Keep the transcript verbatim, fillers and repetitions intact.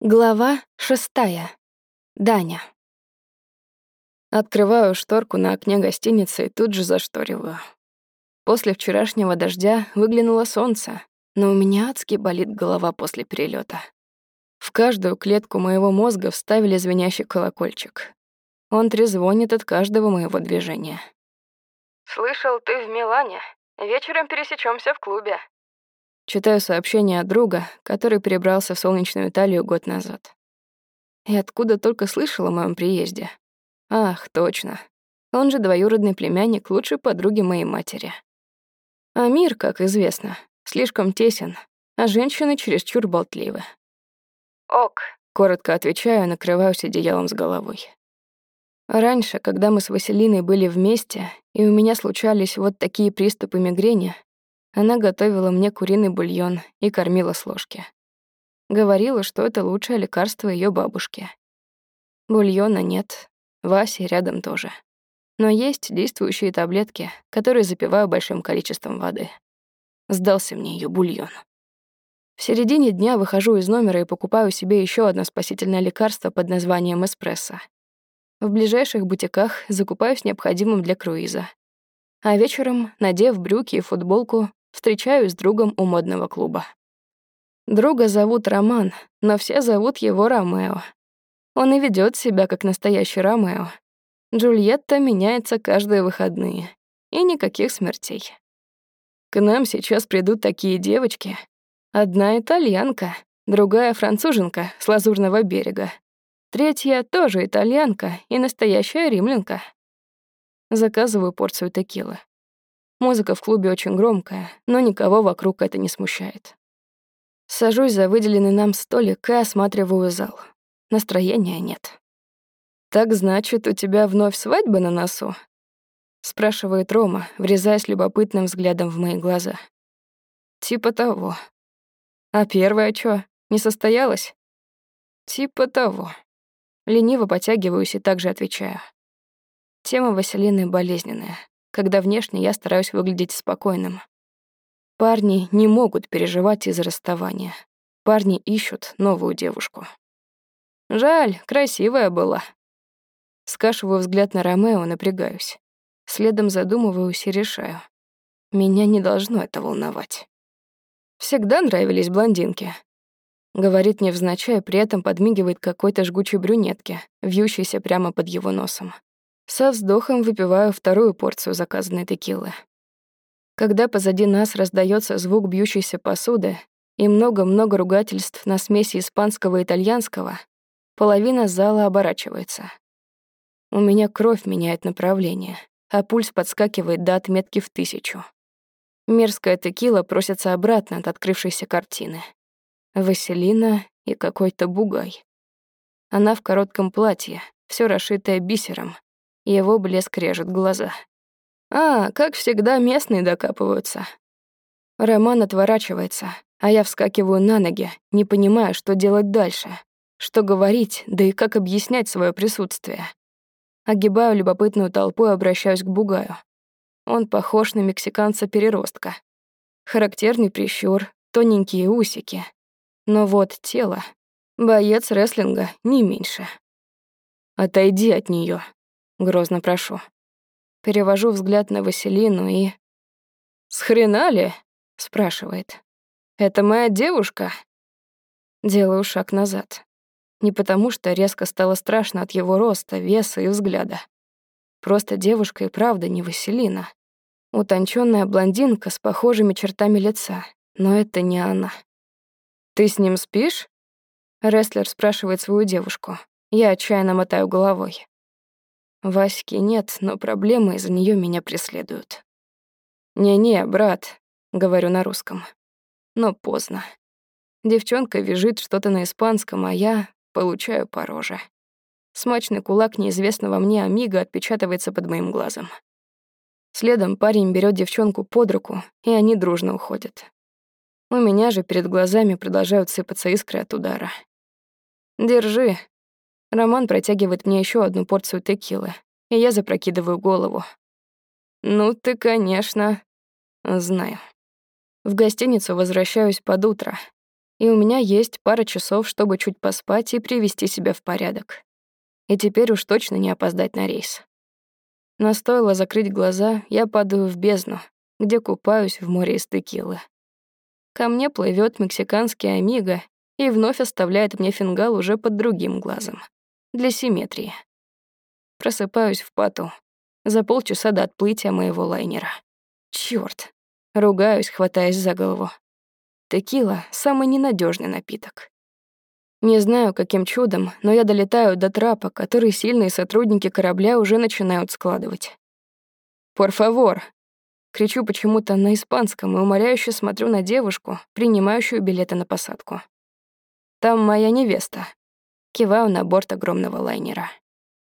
Глава шестая. Даня. Открываю шторку на окне гостиницы и тут же зашториваю. После вчерашнего дождя выглянуло солнце, но у меня адски болит голова после перелета. В каждую клетку моего мозга вставили звенящий колокольчик. Он трезвонит от каждого моего движения. «Слышал, ты в Милане. Вечером пересечемся в клубе». Читаю сообщение от друга, который перебрался в солнечную Италию год назад. И откуда только слышал о моем приезде. Ах, точно. Он же двоюродный племянник лучшей подруги моей матери. А мир, как известно, слишком тесен, а женщины чересчур болтливы. «Ок», — коротко отвечаю, накрываюсь одеялом с головой. Раньше, когда мы с Василиной были вместе, и у меня случались вот такие приступы мигрени, она готовила мне куриный бульон и кормила с ложки. Говорила, что это лучшее лекарство ее бабушки. Бульона нет, Васи рядом тоже. Но есть действующие таблетки, которые запиваю большим количеством воды. Сдался мне ее бульон. В середине дня выхожу из номера и покупаю себе еще одно спасительное лекарство под названием эспрессо. В ближайших бутиках закупаюсь необходимым для круиза. А вечером, надев брюки и футболку, встречаюсь с другом у модного клуба. Друга зовут Роман, но все зовут его Ромео. Он и ведет себя как настоящий Ромео. Джульетта меняется каждые выходные. И никаких смертей. К нам сейчас придут такие девочки. Одна итальянка, другая француженка с Лазурного берега. Третья тоже итальянка и настоящая римлянка. Заказываю порцию текилы. Музыка в клубе очень громкая, но никого вокруг это не смущает. Сажусь за выделенный нам столик и осматриваю зал. Настроения нет. «Так значит, у тебя вновь свадьба на носу?» — спрашивает Рома, врезаясь любопытным взглядом в мои глаза. «Типа того. А первая чё, не состоялась?» «Типа того». Лениво потягиваюсь и также отвечаю. Тема Василины болезненная, когда внешне я стараюсь выглядеть спокойным. Парни не могут переживать из-за расставания. Парни ищут новую девушку. Жаль, красивая была. Скашиваю взгляд на Ромео, напрягаюсь. Следом задумываюсь и решаю. Меня не должно это волновать. Всегда нравились блондинки. Говорит невзначай, при этом подмигивает какой-то жгучей брюнетке, вьющейся прямо под его носом. Со вздохом выпиваю вторую порцию заказанной текилы. Когда позади нас раздается звук бьющейся посуды и много-много ругательств на смеси испанского и итальянского, половина зала оборачивается. У меня кровь меняет направление, а пульс подскакивает до отметки в тысячу. Мерзкая текила просится обратно от открывшейся картины. Василина и какой-то бугай. Она в коротком платье, все расшитое бисером, его блеск режет глаза. А, как всегда, местные докапываются. Роман отворачивается, а я вскакиваю на ноги, не понимая, что делать дальше, что говорить, да и как объяснять свое присутствие. Огибаю любопытную толпу и обращаюсь к бугаю. Он похож на мексиканца-переростка. Характерный прищур, тоненькие усики. Но вот тело. Боец рестлинга не меньше. «Отойди от нее, грозно прошу. Перевожу взгляд на Василину и... «С хрена ли?» — спрашивает. «Это моя девушка?» Делаю шаг назад. Не потому, что резко стало страшно от его роста, веса и взгляда. Просто девушка и правда не Василина. Утонченная блондинка с похожими чертами лица, но это не она. «Ты с ним спишь?» Рестлер спрашивает свою девушку. Я отчаянно мотаю головой. Васьки нет, но проблемы из-за нее меня преследуют. «Не-не, брат», — говорю на русском. Но поздно. Девчонка визжит что-то на испанском, а я получаю по роже. Смачный кулак неизвестного мне амиго отпечатывается под моим глазом. Следом парень берет девчонку под руку, и они дружно уходят. У меня же перед глазами продолжают сыпаться искры от удара. «Держи». Роман протягивает мне еще одну порцию текилы, и я запрокидываю голову. «Ну ты, конечно...» «Знаю». В гостиницу возвращаюсь под утро. И у меня есть пара часов, чтобы чуть поспать и привести себя в порядок. И теперь уж точно не опоздать на рейс. Но стоило закрыть глаза, я падаю в бездну, где купаюсь в море из текилы. Ко мне плывет мексиканский амиго и вновь оставляет мне фингал уже под другим глазом. Для симметрии. Просыпаюсь в поту. За полчаса до отплытия моего лайнера. Чёрт. Ругаюсь, хватаясь за голову. Текила — самый ненадежный напиток. Не знаю, каким чудом, но я долетаю до трапа, который сильные сотрудники корабля уже начинают складывать. «Por favor!» Кричу почему-то на испанском и умоляюще смотрю на девушку, принимающую билеты на посадку. «Там моя невеста». Киваю на борт огромного лайнера.